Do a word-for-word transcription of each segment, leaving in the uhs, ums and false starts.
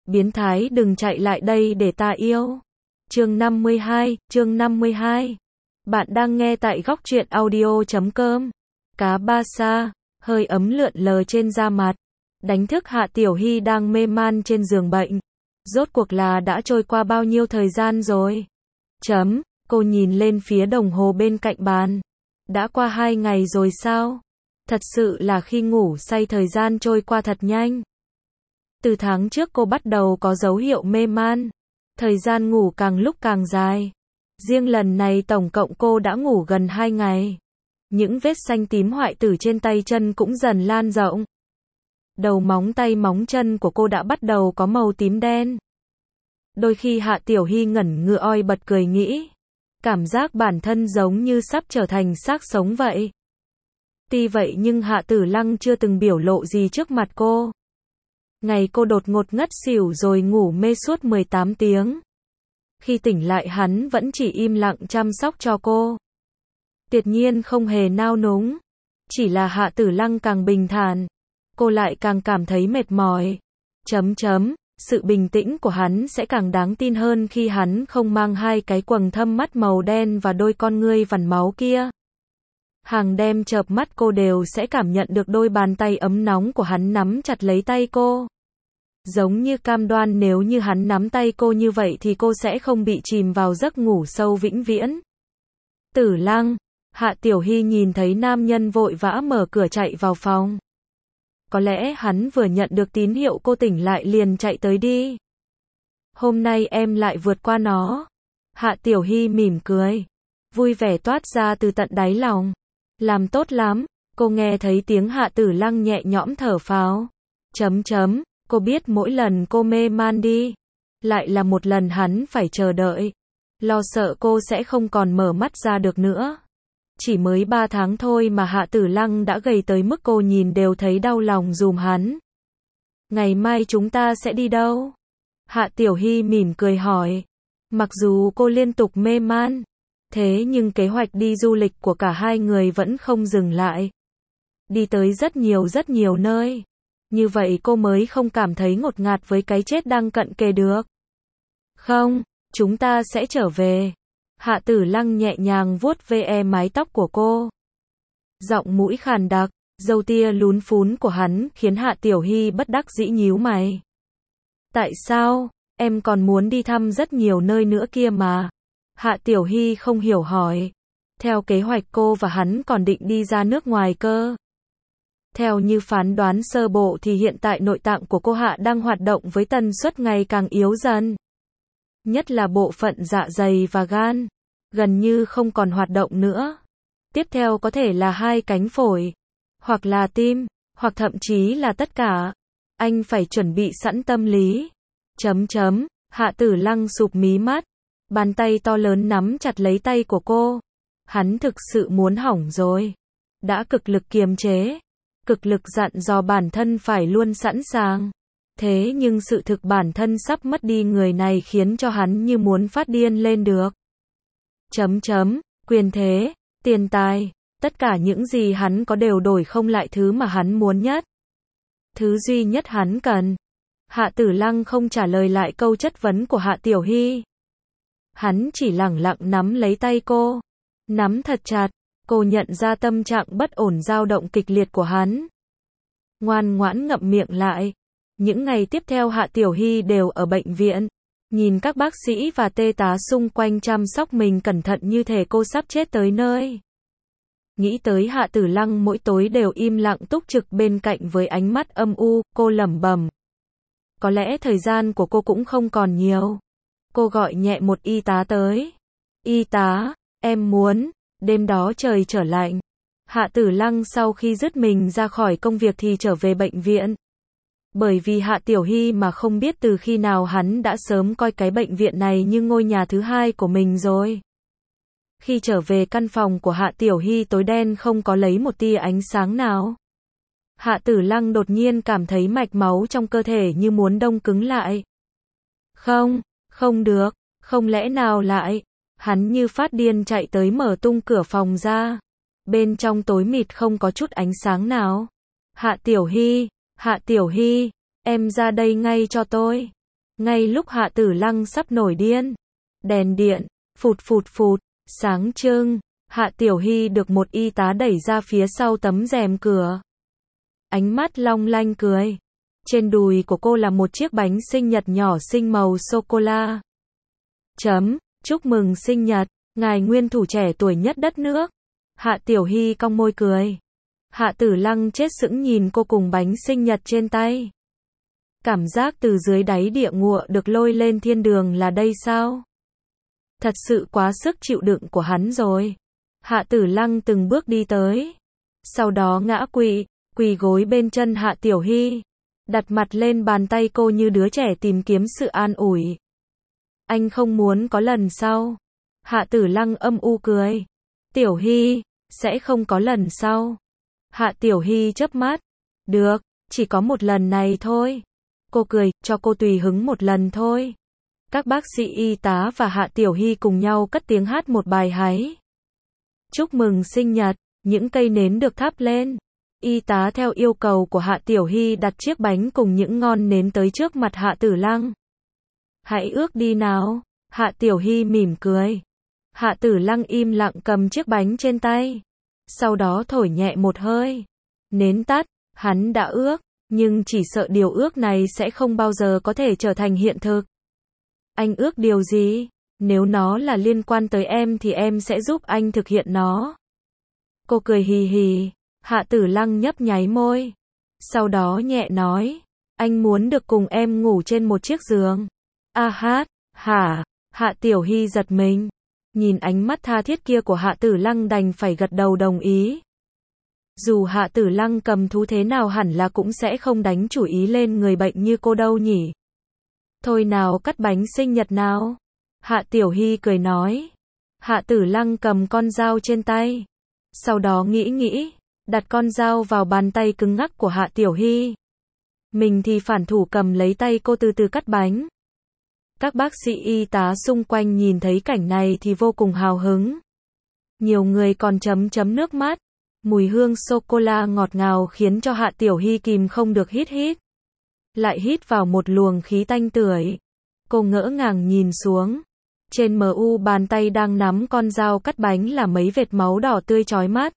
Biến thái đừng chạy lại đây để ta yêu. Chương năm mươi hai, chương năm mươi hai. Bạn đang nghe tại góc truyện audio chấm com. Cá ba sa, hơi ấm lượn lờ trên da mặt, đánh thức Hạ Tiểu Hy đang mê man trên giường bệnh. Rốt cuộc là đã trôi qua bao nhiêu thời gian rồi? Chấm, cô nhìn lên phía đồng hồ bên cạnh bàn. Đã qua hai ngày rồi sao? Thật sự là khi ngủ say thời gian trôi qua thật nhanh. Từ tháng trước cô bắt đầu có dấu hiệu mê man. Thời gian ngủ càng lúc càng dài. Riêng lần này tổng cộng cô đã ngủ gần hai ngày. Những vết xanh tím hoại tử trên tay chân cũng dần lan rộng. Đầu móng tay móng chân của cô đã bắt đầu có màu tím đen. Đôi khi Hạ Tiểu Hy ngẩn ngơ oi bật cười nghĩ. Cảm giác bản thân giống như sắp trở thành xác sống vậy. Tuy vậy nhưng Hạ Tử Lăng chưa từng biểu lộ gì trước mặt cô. Ngày cô đột ngột ngất xỉu rồi ngủ mê suốt mười tám tiếng. Khi tỉnh lại hắn vẫn chỉ im lặng chăm sóc cho cô. Tuyệt nhiên không hề nao núng. Chỉ là Hạ Tử Lăng càng bình thản, cô lại càng cảm thấy mệt mỏi. Chấm chấm, sự bình tĩnh của hắn sẽ càng đáng tin hơn khi hắn không mang hai cái quầng thâm mắt màu đen và đôi con ngươi vằn máu kia. Hàng đêm chợp mắt cô đều sẽ cảm nhận được đôi bàn tay ấm nóng của hắn nắm chặt lấy tay cô. Giống như cam đoan nếu như hắn nắm tay cô như vậy thì cô sẽ không bị chìm vào giấc ngủ sâu vĩnh viễn. Tử Lăng, Hạ Tiểu Hy nhìn thấy nam nhân vội vã mở cửa chạy vào phòng. Có lẽ hắn vừa nhận được tín hiệu cô tỉnh lại liền chạy tới đi. Hôm nay em lại vượt qua nó. Hạ Tiểu Hy mỉm cười. Vui vẻ toát ra từ tận đáy lòng. Làm tốt lắm, cô nghe thấy tiếng Hạ Tử Lăng nhẹ nhõm thở phào. Chấm chấm, cô biết mỗi lần cô mê man đi, lại là một lần hắn phải chờ đợi. Lo sợ cô sẽ không còn mở mắt ra được nữa. Chỉ mới ba tháng thôi mà Hạ Tử Lăng đã gầy tới mức cô nhìn đều thấy đau lòng giùm hắn. Ngày mai chúng ta sẽ đi đâu? Hạ Tiểu Hy mỉm cười hỏi. Mặc dù cô liên tục mê man, thế nhưng kế hoạch đi du lịch của cả hai người vẫn không dừng lại. Đi tới rất nhiều rất nhiều nơi. Như vậy cô mới không cảm thấy ngột ngạt với cái chết đang cận kề được. Không, chúng ta sẽ trở về. Hạ Tử Lăng nhẹ nhàng vuốt ve mái tóc của cô. Giọng mũi khàn đặc, râu tia lún phún của hắn khiến Hạ Tiểu Hy bất đắc dĩ nhíu mày. Tại sao, em còn muốn đi thăm rất nhiều nơi nữa kia mà. Hạ Tiểu Hy không hiểu hỏi. Theo kế hoạch cô và hắn còn định đi ra nước ngoài cơ. Theo như phán đoán sơ bộ thì hiện tại nội tạng của cô Hạ đang hoạt động với tần suất ngày càng yếu dần. Nhất là bộ phận dạ dày và gan, gần như không còn hoạt động nữa. Tiếp theo có thể là hai cánh phổi, hoặc là tim, hoặc thậm chí là tất cả. Anh phải chuẩn bị sẵn tâm lý. Chấm chấm, Hạ Tử Lăng sụp mí mắt, bàn tay to lớn nắm chặt lấy tay của cô. Hắn thực sự muốn hỏng rồi. Đã cực lực kiềm chế, cực lực dặn dò bản thân phải luôn sẵn sàng. Thế nhưng sự thực bản thân sắp mất đi người này khiến cho hắn như muốn phát điên lên được. Chấm chấm, quyền thế, tiền tài, tất cả những gì hắn có đều đổi không lại thứ mà hắn muốn nhất. Thứ duy nhất hắn cần. Hạ Tử Lăng không trả lời lại câu chất vấn của Hạ Tiểu Hy. Hắn chỉ lẳng lặng nắm lấy tay cô. Nắm thật chặt, cô nhận ra tâm trạng bất ổn dao động kịch liệt của hắn. Ngoan ngoãn ngậm miệng lại. Những ngày tiếp theo Hạ Tiểu Hy đều ở bệnh viện. Nhìn các bác sĩ và tê tá xung quanh chăm sóc mình cẩn thận như thể cô sắp chết tới nơi. Nghĩ tới Hạ Tử Lăng mỗi tối đều im lặng túc trực bên cạnh với ánh mắt âm u, cô lẩm bẩm. Có lẽ thời gian của cô cũng không còn nhiều. Cô gọi nhẹ một y tá tới. Y tá, em muốn. Đêm đó trời trở lạnh. Hạ Tử Lăng sau khi dứt mình ra khỏi công việc thì trở về bệnh viện. Bởi vì Hạ Tiểu Hy mà không biết từ khi nào hắn đã sớm coi cái bệnh viện này như ngôi nhà thứ hai của mình rồi. Khi trở về căn phòng của Hạ Tiểu Hy tối đen không có lấy một tia ánh sáng nào. Hạ Tử Lăng đột nhiên cảm thấy mạch máu trong cơ thể như muốn đông cứng lại. Không, không được, không lẽ nào lại. Hắn như phát điên chạy tới mở tung cửa phòng ra. Bên trong tối mịt không có chút ánh sáng nào. Hạ Tiểu Hy, Hạ Tiểu Hy, em ra đây ngay cho tôi. Ngay lúc Hạ Tử Lăng sắp nổi điên, đèn điện, phụt phụt phụt, sáng trưng, Hạ Tiểu Hy được một y tá đẩy ra phía sau tấm rèm cửa. Ánh mắt long lanh cười. Trên đùi của cô là một chiếc bánh sinh nhật nhỏ xinh màu sô-cô-la. Chấm, chúc mừng sinh nhật, ngài nguyên thủ trẻ tuổi nhất đất nước. Hạ Tiểu Hy cong môi cười. Hạ Tử Lăng chết sững nhìn cô cùng bánh sinh nhật trên tay. Cảm giác từ dưới đáy địa ngục được lôi lên thiên đường là đây sao? Thật sự quá sức chịu đựng của hắn rồi. Hạ Tử Lăng từng bước đi tới. Sau đó ngã quỵ, quỳ gối bên chân Hạ Tiểu Hy. Đặt mặt lên bàn tay cô như đứa trẻ tìm kiếm sự an ủi. Anh không muốn có lần sau. Hạ Tử Lăng âm u cười. Tiểu Hy, sẽ không có lần sau. Hạ Tiểu Hy chớp mắt. Được, chỉ có một lần này thôi. Cô cười, cho cô tùy hứng một lần thôi. Các bác sĩ y tá và Hạ Tiểu Hy cùng nhau cất tiếng hát một bài háy. Chúc mừng sinh nhật, những cây nến được thắp lên. Y tá theo yêu cầu của Hạ Tiểu Hy đặt chiếc bánh cùng những ngọn nến tới trước mặt Hạ Tử Lăng. Hãy ước đi nào. Hạ Tiểu Hy mỉm cười. Hạ Tử Lăng im lặng cầm chiếc bánh trên tay. Sau đó thổi nhẹ một hơi. Nến tắt, hắn đã ước, nhưng chỉ sợ điều ước này sẽ không bao giờ có thể trở thành hiện thực. Anh ước điều gì? Nếu nó là liên quan tới em thì em sẽ giúp anh thực hiện nó. Cô cười hì hì. Hạ Tử Lăng nhấp nháy môi. Sau đó nhẹ nói. Anh muốn được cùng em ngủ trên một chiếc giường. A hát, hả? Hạ Tiểu Hy giật mình. Nhìn ánh mắt tha thiết kia của Hạ Tử Lăng đành phải gật đầu đồng ý. Dù Hạ Tử Lăng cầm thú thế nào hẳn là cũng sẽ không đánh chủ ý lên người bệnh như cô đâu nhỉ. Thôi nào cắt bánh sinh nhật nào. Hạ Tiểu Hy cười nói. Hạ Tử Lăng cầm con dao trên tay. Sau đó nghĩ nghĩ, đặt con dao vào bàn tay cứng ngắc của Hạ Tiểu Hy. Mình thì phản thủ cầm lấy tay cô từ từ cắt bánh. Các bác sĩ y tá xung quanh nhìn thấy cảnh này thì vô cùng hào hứng. Nhiều người còn chấm chấm nước mắt. Mùi hương sô-cô-la ngọt ngào khiến cho Hạ Tiểu Hy kìm không được hít hít. Lại hít vào một luồng khí tanh tưởi. Cô ngỡ ngàng nhìn xuống. Trên mu bàn tay đang nắm con dao cắt bánh là mấy vệt máu đỏ tươi chói mắt.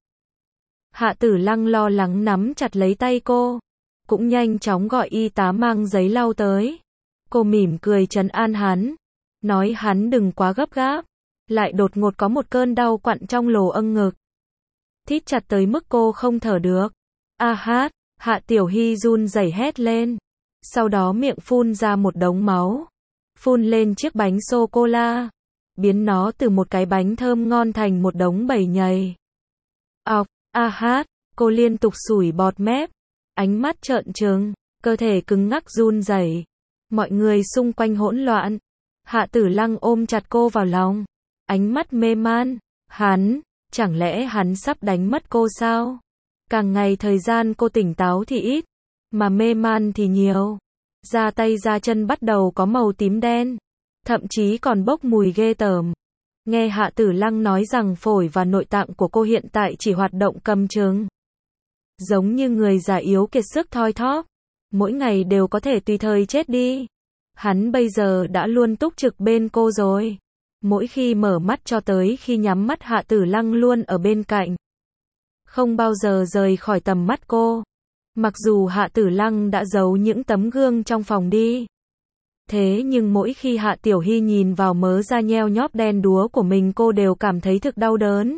Hạ Tử Lăng lo lắng nắm chặt lấy tay cô. Cũng nhanh chóng gọi y tá mang giấy lau tới. Cô mỉm cười trấn an hắn. Nói hắn đừng quá gấp gáp. Lại đột ngột có một cơn đau quặn trong lồ âng ngực. Thít chặt tới mức cô không thở được. A hát, Hạ Tiểu Hy run rẩy hét lên. Sau đó miệng phun ra một đống máu. Phun lên chiếc bánh sô-cô-la. Biến nó từ một cái bánh thơm ngon thành một đống bầy nhầy. Ọc, a hát, cô liên tục sủi bọt mép. Ánh mắt trợn trừng, cơ thể cứng ngắc run rẩy. Mọi người xung quanh hỗn loạn. Hạ Tử Lăng ôm chặt cô vào lòng. Ánh mắt mê man. Hắn, chẳng lẽ hắn sắp đánh mất cô sao? Càng ngày thời gian cô tỉnh táo thì ít, mà mê man thì nhiều. Da tay da chân bắt đầu có màu tím đen, thậm chí còn bốc mùi ghê tởm. Nghe Hạ Tử Lăng nói rằng phổi và nội tạng của cô hiện tại chỉ hoạt động cầm chừng. Giống như người già yếu kiệt sức thoi thóp, mỗi ngày đều có thể tùy thời chết đi. Hắn bây giờ đã luôn túc trực bên cô rồi. Mỗi khi mở mắt cho tới khi nhắm mắt Hạ Tử Lăng luôn ở bên cạnh. Không bao giờ rời khỏi tầm mắt cô. Mặc dù Hạ Tử Lăng đã giấu những tấm gương trong phòng đi. Thế nhưng mỗi khi Hạ Tiểu Hy nhìn vào mớ da nheo nhóp đen đúa của mình cô đều cảm thấy thực đau đớn.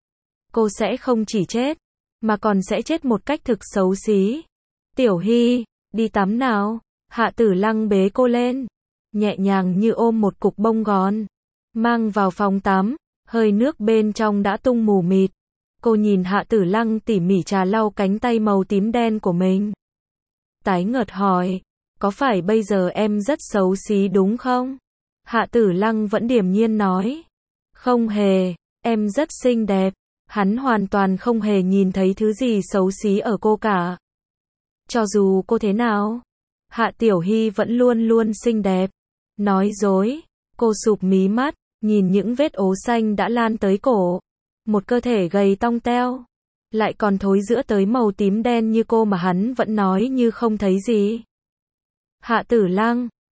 Cô sẽ không chỉ chết, mà còn sẽ chết một cách thực xấu xí. Tiểu Hy, đi tắm nào. Hạ Tử Lăng bế cô lên. Nhẹ nhàng như ôm một cục bông gòn. Mang vào phòng tắm, hơi nước bên trong đã tung mù mịt. Cô nhìn Hạ Tử Lăng tỉ mỉ trà lau cánh tay màu tím đen của mình. Tái ngợt hỏi, có phải bây giờ em rất xấu xí đúng không? Hạ Tử Lăng vẫn điềm nhiên nói. Không hề, em rất xinh đẹp. Hắn hoàn toàn không hề nhìn thấy thứ gì xấu xí ở cô cả. Cho dù cô thế nào, Hạ Tiểu Hy vẫn luôn luôn xinh đẹp. Nói dối, cô sụp mí mắt, nhìn những vết ố xanh đã lan tới cổ. Một cơ thể gầy tong teo, lại còn thối rữa tới màu tím đen như cô mà hắn vẫn nói như không thấy gì. Hạ Tử Lăng,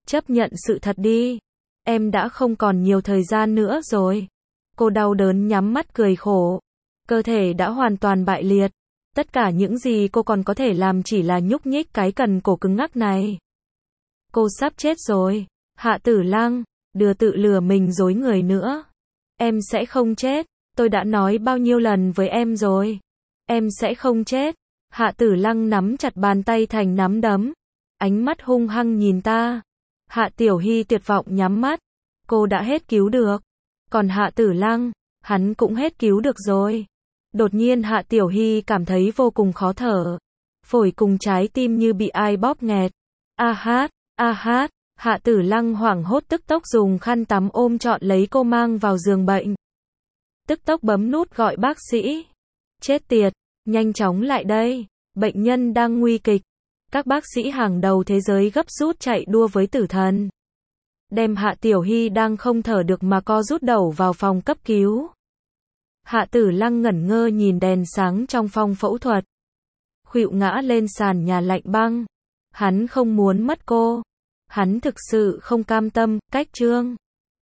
Chấp nhận sự thật đi. Em đã không còn nhiều thời gian nữa rồi. Cô đau đớn nhắm mắt cười khổ. Cơ thể đã hoàn toàn bại liệt. Tất cả những gì cô còn có thể làm chỉ là nhúc nhích cái cần cổ cứng ngắc này. Cô sắp chết rồi. Hạ Tử Lăng, đừng tự lừa mình dối người nữa. Em sẽ không chết. Tôi đã nói bao nhiêu lần với em rồi. Em sẽ không chết. Hạ Tử Lăng nắm chặt bàn tay thành nắm đấm. Ánh mắt hung hăng nhìn ta. Hạ Tiểu Hy tuyệt vọng nhắm mắt. Cô đã hết cứu được. Còn Hạ Tử Lăng, hắn cũng hết cứu được rồi. Đột nhiên Hạ Tiểu Hy cảm thấy vô cùng khó thở. Phổi cùng trái tim như bị ai bóp nghẹt. A hát, a hát, Hạ Tử Lăng hoảng hốt tức tốc dùng khăn tắm ôm trọn lấy cô mang vào giường bệnh. Tức tốc bấm nút gọi bác sĩ. Chết tiệt, nhanh chóng lại đây. Bệnh nhân đang nguy kịch. Các bác sĩ hàng đầu thế giới gấp rút chạy đua với tử thần. Đem Hạ Tiểu Hy đang không thở được mà co rút đầu vào phòng cấp cứu. Hạ Tử Lăng ngẩn ngơ nhìn đèn sáng trong phòng phẫu thuật. Khuỵu ngã lên sàn nhà lạnh băng. Hắn không muốn mất cô. Hắn thực sự không cam tâm, cách trương.